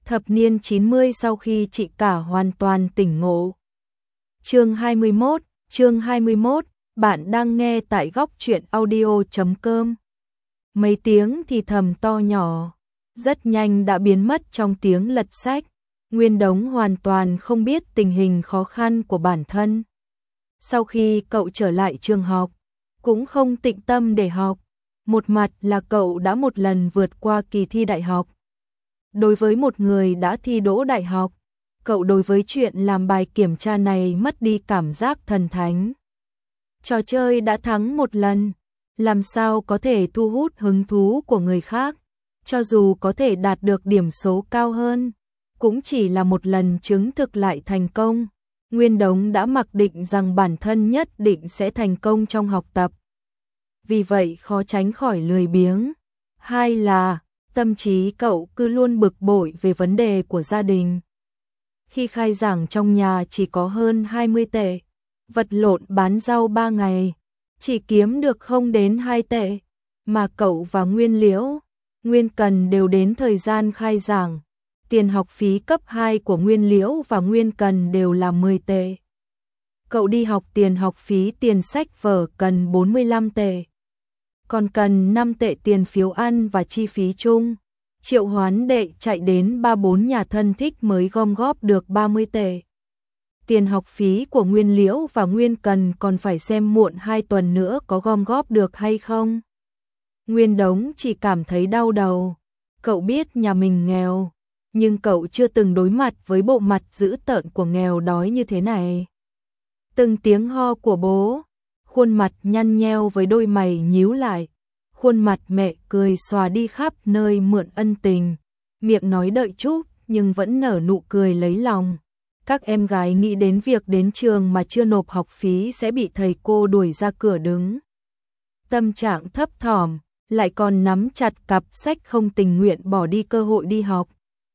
Thập niên 90 sau khi chị cả hoàn toàn tỉnh ngộ. Chương 21, bạn đang nghe tại góc truyện audio.com. Mấy tiếng thì thầm to nhỏ, rất nhanh đã biến mất trong tiếng lật sách. Nguyên Đống hoàn toàn không biết tình hình khó khăn của bản thân. Sau khi cậu trở lại trường học, cũng không tĩnh tâm để học. Một mặt là cậu đã một lần vượt qua kỳ thi đại học. Đối với một người đã thi đỗ đại học, cậu đối với chuyện làm bài kiểm tra này mất đi cảm giác thần thánh. Trò chơi đã thắng một lần, làm sao có thể thu hút hứng thú của người khác, cho dù có thể đạt được điểm số cao hơn, cũng chỉ là một lần chứng thực lại thành công. Nguyên Đống đã mặc định rằng bản thân nhất định sẽ thành công trong học tập. Vì vậy khó tránh khỏi lười biếng. Hai là tâm trí cậu cứ luôn bực bội về vấn đề của gia đình. Khi khai giảng trong nhà chỉ có hơn 20 tệ, vật lộn bán rau 3 ngày, chỉ kiếm được không đến 2 tệ, mà cậu và Nguyên Liễu, Nguyên Cần đều đến thời gian khai giảng. Tiền học phí cấp 2 của Nguyên Liễu và Nguyên Cần đều là 10 tệ. Cậu đi học tiền học phí tiền sách vở cần 45 tệ. Còn cần 5 tệ tiền phiếu ăn và chi phí chung. Triệu Hoán Đệ chạy đến 3-4 nhà thân thích mới gom góp được 30 tệ. Tiền học phí của Nguyên Liễu và Nguyên Cần còn phải xem muộn 2 tuần nữa có gom góp được hay không. Nguyên Đống chỉ cảm thấy đau đầu. Cậu biết nhà mình nghèo, nhưng cậu chưa từng đối mặt với bộ mặt dữ tợn của nghèo đói như thế này. Từng tiếng ho của bố, khuôn mặt nhăn nheo với đôi mày nhíu lại, khuôn mặt mẹ cười xòa đi khắp nơi mượn ân tình, miệng nói đợi chút nhưng vẫn nở nụ cười lấy lòng. Các em gái nghĩ đến việc đến trường mà chưa nộp học phí sẽ bị thầy cô đuổi ra cửa đứng. Tâm trạng thấp thỏm, lại còn nắm chặt cặp sách không tình nguyện bỏ đi cơ hội đi học.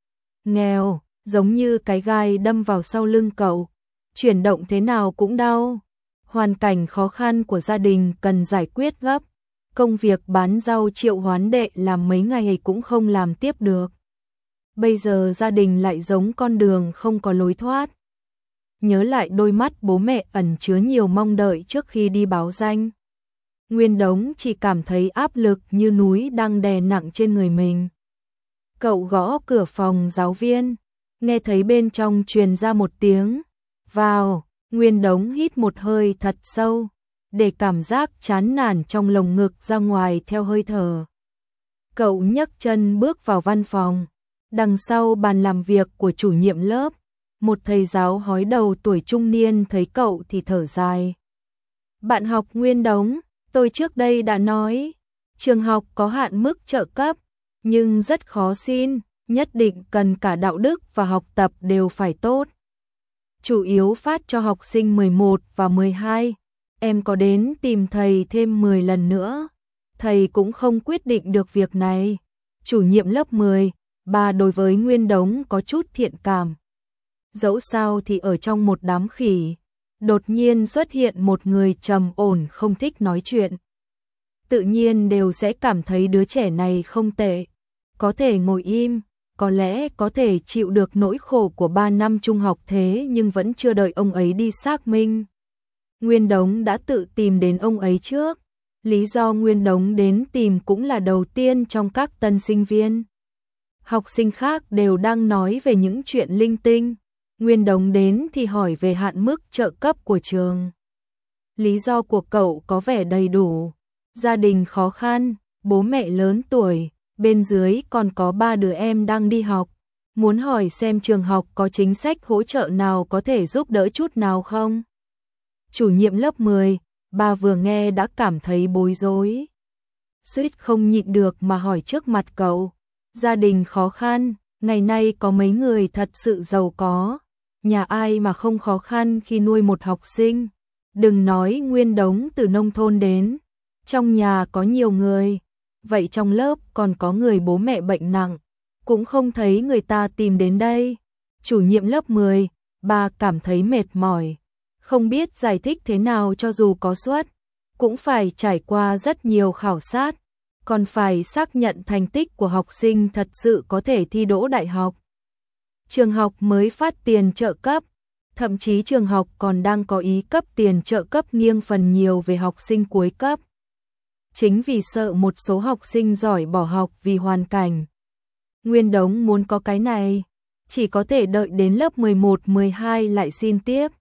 Nghèo, giống như cái gai đâm vào sau lưng cậu, chuyển động thế nào cũng đau. Hoàn cảnh khó khăn của gia đình cần giải quyết gấp. Công việc bán rau Triệu Hoán Đệ làm mấy ngày cũng không làm tiếp được. Bây giờ gia đình lại giống con đường không có lối thoát. Nhớ lại đôi mắt bố mẹ ẩn chứa nhiều mong đợi trước khi đi báo danh. Nguyên Đống chỉ cảm thấy áp lực như núi đang đè nặng trên người mình. Cậu gõ cửa phòng giáo viên, nghe thấy bên trong truyền ra một tiếng vào. Nguyên Đống hít một hơi thật sâu, để cảm giác chán nản trong lồng ngực ra ngoài theo hơi thở. Cậu nhấc chân bước vào văn phòng, đằng sau bàn làm việc của chủ nhiệm lớp, một thầy giáo hói đầu tuổi trung niên thấy cậu thì thở dài. Bạn học Nguyên Đống, tôi trước đây đã nói, trường học có hạn mức trợ cấp, nhưng rất khó xin, nhất định cần cả đạo đức và học tập đều phải tốt. Chủ yếu phát cho học sinh 11 và 12, em có đến tìm thầy thêm 10 lần nữa, thầy cũng không quyết định được việc này. Chủ nhiệm lớp 10, bà đối với Nguyên Đống có chút thiện cảm. Dẫu sao thì ở trong một đám khỉ, đột nhiên xuất hiện một người trầm ổn không thích nói chuyện. Tự nhiên đều sẽ cảm thấy đứa trẻ này không tệ, có thể ngồi im. Có lẽ có thể chịu được nỗi khổ của 3 năm trung học thế nhưng vẫn chưa đợi ông ấy đi xác minh. Nguyên Đống đã tự tìm đến ông ấy trước. Lý do Nguyên Đống đến tìm cũng là đầu tiên trong các tân sinh viên. Học sinh khác đều đang nói về những chuyện linh tinh. Nguyên Đống đến thì hỏi về hạn mức trợ cấp của trường. Lý do của cậu có vẻ đầy đủ. Gia đình khó khăn, bố mẹ lớn tuổi. Bên dưới còn có 3 đứa em đang đi học, muốn hỏi xem trường học có chính sách hỗ trợ nào có thể giúp đỡ chút nào không. Chủ nhiệm lớp 10, bà vừa nghe đã cảm thấy bối rối. Suýt không nhịn được mà hỏi trước mặt cậu. Gia đình khó khăn, ngày nay có mấy người thật sự giàu có. Nhà ai mà không khó khăn khi nuôi một học sinh. Đừng nói Nguyên Đống từ nông thôn đến, trong nhà có nhiều người. Vậy trong lớp còn có người bố mẹ bệnh nặng, cũng không thấy người ta tìm đến đây. Chủ nhiệm lớp 10, bà cảm thấy mệt mỏi, không biết giải thích thế nào cho dù có suất, cũng phải trải qua rất nhiều khảo sát, còn phải xác nhận thành tích của học sinh thật sự có thể thi đỗ đại học. Trường học mới phát tiền trợ cấp, thậm chí trường học còn đang có ý cấp tiền trợ cấp nghiêng phần nhiều về học sinh cuối cấp. Chính vì sợ một số học sinh giỏi bỏ học vì hoàn cảnh. Nguyên Đống muốn có cái này, chỉ có thể đợi đến lớp 11, 12 lại xin tiếp.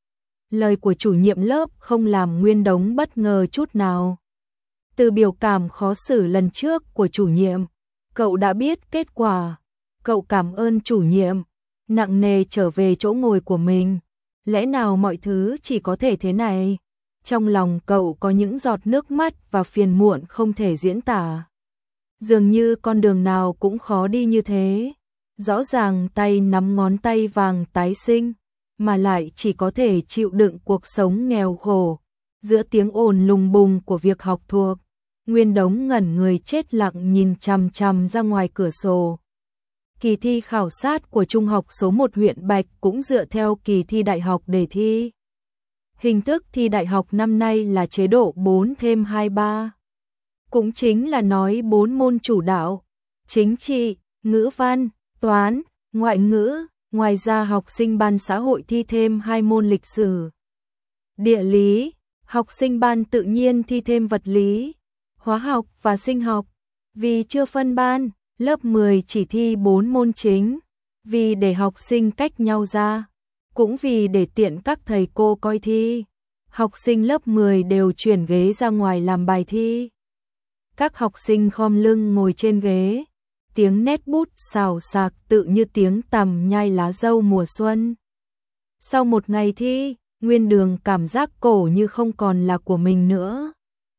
Lời của chủ nhiệm lớp không làm Nguyên Đống bất ngờ chút nào. Từ biểu cảm khó xử lần trước của chủ nhiệm, cậu đã biết kết quả. Cậu cảm ơn chủ nhiệm, nặng nề trở về chỗ ngồi của mình. Lẽ nào mọi thứ chỉ có thể thế này? Trong lòng cậu có những giọt nước mắt và phiền muộn không thể diễn tả. Dường như con đường nào cũng khó đi như thế. Rõ ràng tay nắm ngón tay vàng tái sinh, mà lại chỉ có thể chịu đựng cuộc sống nghèo khổ. Giữa tiếng ồn lùng bùng của việc học thuộc, Nguyên Đống ngẩn người chết lặng nhìn chằm chằm ra ngoài cửa sổ. Kỳ thi khảo sát của Trung học số 1 huyện Bạch cũng dựa theo kỳ thi đại học để thi. Hình thức thi đại học năm nay là chế độ 4+2+3. Cũng chính là nói 4 môn chủ đạo: chính trị, ngữ văn, toán, ngoại ngữ. Ngoài ra học sinh ban xã hội thi thêm 2 môn lịch sử, địa lý. Học sinh ban tự nhiên thi thêm vật lý, hóa học và sinh học. Vì chưa phân ban, lớp 10 chỉ thi 4 môn chính, vì để học sinh cách nhau ra, cũng vì để tiện các thầy cô coi thi. Học sinh lớp 10 đều chuyển ghế ra ngoài làm bài thi. Các học sinh khom lưng ngồi trên ghế, tiếng nét bút xào xạc tự như tiếng tằm nhai lá dâu mùa xuân. Sau một ngày thi, Nguyên Đường cảm giác cổ như không còn là của mình nữa.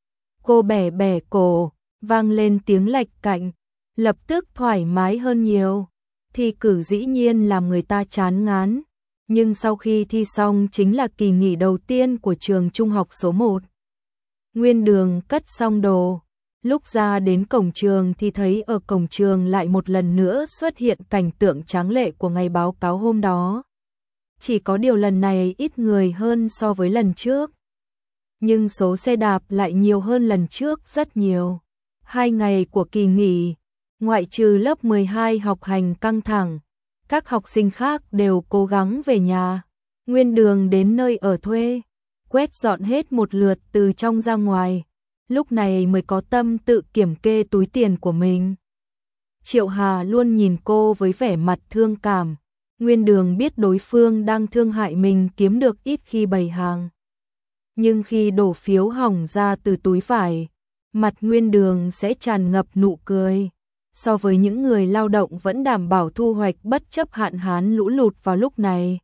Cô bẻ bẻ cổ, vang lên tiếng lạch cạnh, lập tức thoải mái hơn nhiều. Thi cử dĩ nhiên làm người ta chán ngán, nhưng sau khi thi xong chính là kỳ nghỉ đầu tiên của trường trung học số 1. Nguyên Đường cất xong đồ, lúc ra đến cổng trường thì thấy ở cổng trường lại một lần nữa xuất hiện cảnh tượng tráng lệ của ngày báo cáo hôm đó. Chỉ có điều lần này ít người hơn so với lần trước, nhưng số xe đạp lại nhiều hơn lần trước rất nhiều. 2 ngày của kỳ nghỉ, ngoại trừ lớp 12 học hành căng thẳng, các học sinh khác đều cố gắng về nhà. Nguyên Đường đến nơi ở thuê, quét dọn hết một lượt từ trong ra ngoài, lúc này mới có tâm tự kiểm kê túi tiền của mình. Triệu Hà luôn nhìn cô với vẻ mặt thương cảm. Nguyên Đường biết đối phương đang thương hại mình kiếm được ít khi bày hàng. Nhưng khi đổ phiếu hỏng ra từ túi vải, mặt Nguyên Đường sẽ tràn ngập nụ cười. So với những người lao động vẫn đảm bảo thu hoạch bất chấp hạn hán lũ lụt vào lúc này,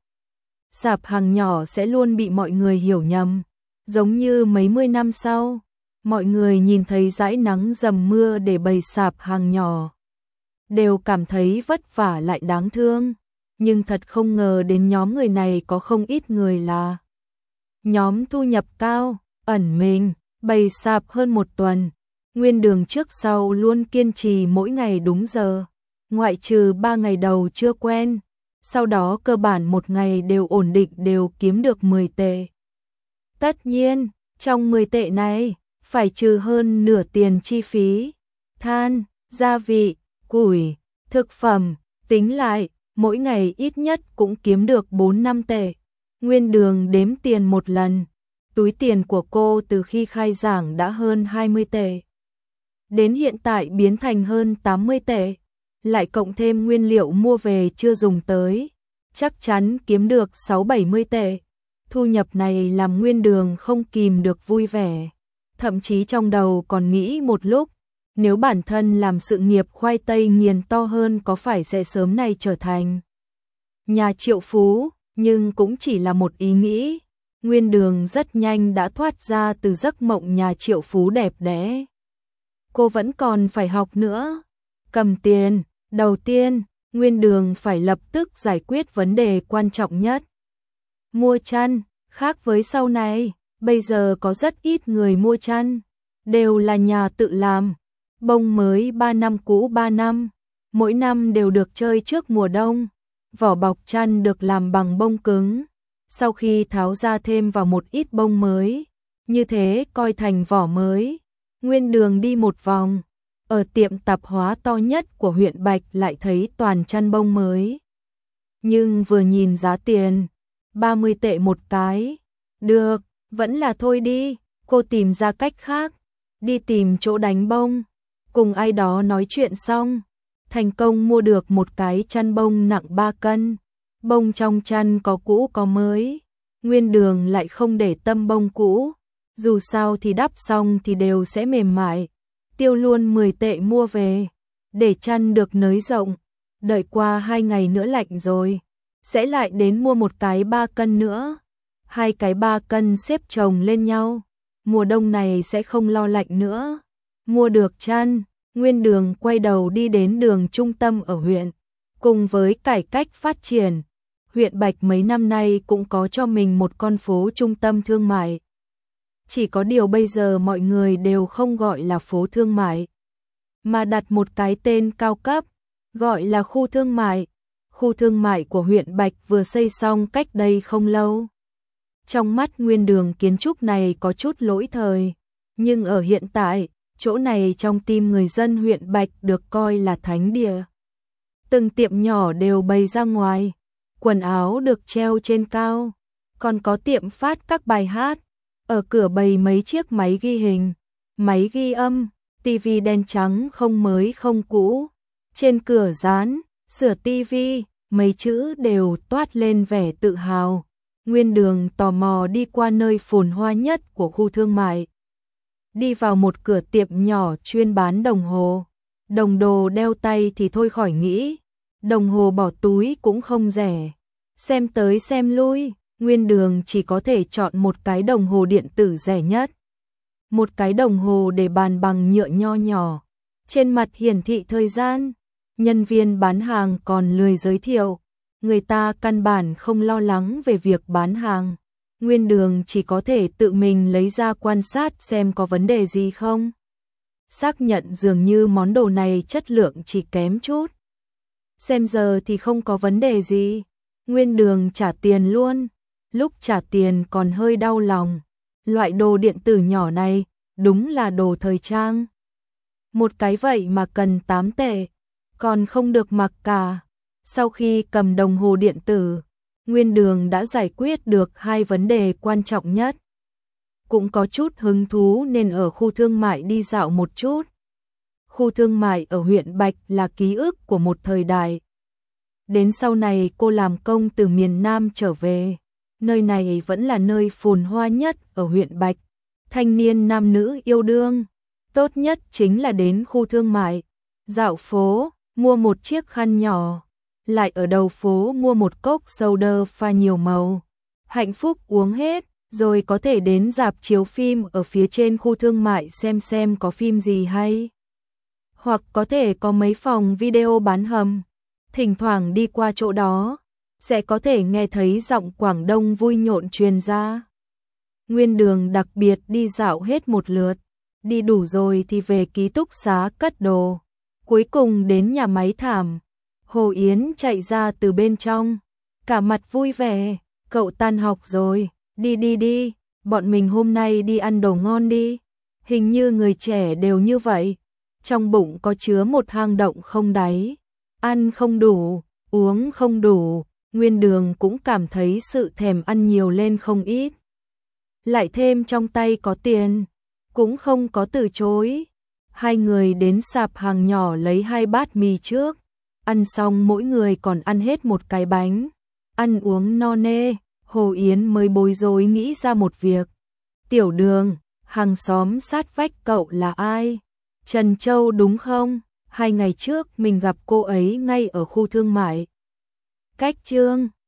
sạp hàng nhỏ sẽ luôn bị mọi người hiểu nhầm. Giống như mấy mươi năm sau, mọi người nhìn thấy dãi nắng dầm mưa để bày sạp hàng nhỏ, đều cảm thấy vất vả lại đáng thương. Nhưng thật không ngờ đến nhóm người này có không ít người là nhóm thu nhập cao, ẩn mình, bày sạp hơn 1 tuần. Nguyên Đường trước sau luôn kiên trì mỗi ngày đúng giờ, ngoại trừ 3 ngày đầu chưa quen, sau đó cơ bản một ngày đều ổn định đều kiếm được 10 tệ. Tất nhiên, trong 10 tệ này, phải trừ hơn nửa tiền chi phí, than, gia vị, củi, thực phẩm, tính lại, mỗi ngày ít nhất cũng kiếm được 4-5 tệ. Nguyên Đường đếm tiền một lần, túi tiền của cô từ khi khai giảng đã hơn 20 tệ. Đến hiện tại biến thành hơn 80 tệ, lại cộng thêm nguyên liệu mua về chưa dùng tới, chắc chắn kiếm được 6-70 tệ. Thu nhập này làm Nguyên Đường không kìm được vui vẻ, thậm chí trong đầu còn nghĩ một lúc, nếu bản thân làm sự nghiệp khoai tây nghiền to hơn có phải sẽ sớm này trở thành nhà triệu phú, nhưng cũng chỉ là một ý nghĩ. Nguyên Đường rất nhanh đã thoát ra từ giấc mộng nhà triệu phú đẹp đẽ. Cô vẫn còn phải học nữa. Cầm tiền, đầu tiên, Nguyên Đường phải lập tức giải quyết vấn đề quan trọng nhất. Mua chăn, khác với sau này, bây giờ có rất ít người mua chăn, đều là nhà tự làm. Bông mới 3 năm cũ 3 năm, mỗi năm đều được chơi trước mùa đông. Vỏ bọc chăn được làm bằng bông cứng, sau khi tháo ra thêm vào một ít bông mới, như thế coi thành vỏ mới. Nguyên Đường đi một vòng, ở tiệm tạp hóa to nhất của huyện Bạch lại thấy toàn chăn bông mới. nhưng vừa nhìn giá tiền, 30 tệ một cái. Được, vẫn là thôi đi, cô tìm ra cách khác, đi tìm chỗ đánh bông, cùng ai đó nói chuyện xong, thành công mua được một cái chăn bông nặng 3 cân. Bông trong chăn có cũ có mới, Nguyên Đường lại không để tâm bông cũ, dù sao thì đắp xong thì đều sẽ mềm mại. Tiêu luôn 10 tệ mua về, để chăn được nới rộng, đợi qua 2 ngày nữa lạnh rồi, sẽ lại đến mua một cái 3 cân nữa. 2 cái 3 cân xếp chồng lên nhau, mùa đông này sẽ không lo lạnh nữa. Mua được chăn, Nguyên Đường quay đầu đi đến đường trung tâm ở huyện. Cùng với cải cách phát triển, huyện Bạch mấy năm nay cũng có cho mình một con phố trung tâm thương mại. Chỉ có điều bây giờ mọi người đều không gọi là phố thương mại, mà đặt một cái tên cao cấp, gọi là khu thương mại. Khu thương mại của huyện Bạch vừa xây xong cách đây không lâu. Trong mắt Nguyên Đường kiến trúc này có chút lỗi thời, nhưng ở hiện tại, chỗ này trong tim người dân huyện Bạch được coi là thánh địa. Từng tiệm nhỏ đều bày ra ngoài, quần áo được treo trên cao, còn có tiệm phát các bài hát. Ở cửa bày mấy chiếc máy ghi hình, máy ghi âm, tivi đen trắng không mới không cũ. Trên cửa dán, sửa tivi, mấy chữ đều toát lên vẻ tự hào. Nguyên Đường tò mò đi qua nơi phồn hoa nhất của khu thương mại. Đi vào một cửa tiệm nhỏ chuyên bán đồng hồ. Đồng đồ đeo tay thì thôi khỏi nghĩ, đồng hồ bỏ túi cũng không rẻ. Xem tới xem lui, Nguyên Đường chỉ có thể chọn một cái đồng hồ điện tử rẻ nhất. Một cái đồng hồ để bàn bằng nhựa nho nhỏ. Trên mặt hiển thị thời gian, nhân viên bán hàng còn lười giới thiệu. Người ta căn bản không lo lắng về việc bán hàng. Nguyên Đường chỉ có thể tự mình lấy ra quan sát xem có vấn đề gì không. Xác nhận dường như món đồ này chất lượng chỉ kém chút. Xem giờ thì không có vấn đề gì. Nguyên Đường trả tiền luôn. Lúc trả tiền còn hơi đau lòng. Loại đồ điện tử nhỏ này đúng là đồ thời trang. Một cái vậy mà cần 8 tệ, còn không được mặc cả. Sau khi cầm đồng hồ điện tử, Nguyên Đường đã giải quyết được 2 vấn đề quan trọng nhất. Cũng có chút hứng thú nên ở khu thương mại đi dạo một chút. Khu thương mại ở huyện Bạch là ký ức của một thời đại. Đến sau này cô làm công từ miền Nam trở về, nơi này vẫn là nơi phồn hoa nhất ở huyện Bạch. Thanh niên nam nữ yêu đương, tốt nhất chính là đến khu thương mại, dạo phố, mua một chiếc khăn nhỏ, lại ở đầu phố mua một cốc soda pha nhiều màu. Hạnh phúc uống hết, rồi có thể đến rạp chiếu phim ở phía trên khu thương mại xem có phim gì hay. Hoặc có thể có mấy phòng video bán hầm, thỉnh thoảng đi qua chỗ đó, sẽ có thể nghe thấy giọng Quảng Đông vui nhộn truyền ra. Nguyên Đường đặc biệt đi dạo hết một lượt, đi đủ rồi thì về ký túc xá cất đồ. Cuối cùng đến nhà máy thảm, Hồ Yến chạy ra từ bên trong, cả mặt vui vẻ, cậu tan học rồi, đi, bọn mình hôm nay đi ăn đồ ngon đi. Hình như người trẻ đều như vậy, trong bụng có chứa một hang động không đáy, ăn không đủ, uống không đủ. Nguyên Đường cũng cảm thấy sự thèm ăn nhiều lên không ít. Lại thêm trong tay có tiền, cũng không có từ chối. Hai người đến sạp hàng nhỏ lấy 2 bát mì trước. Ăn xong mỗi người còn ăn hết một cái bánh. Ăn uống no nê, Hồ Yến mới bối rối nghĩ ra một việc. Tiểu Đường, hàng xóm sát vách cậu là ai? Trần Châu đúng không? 2 ngày trước mình gặp cô ấy ngay ở khu thương mại. Cách Chương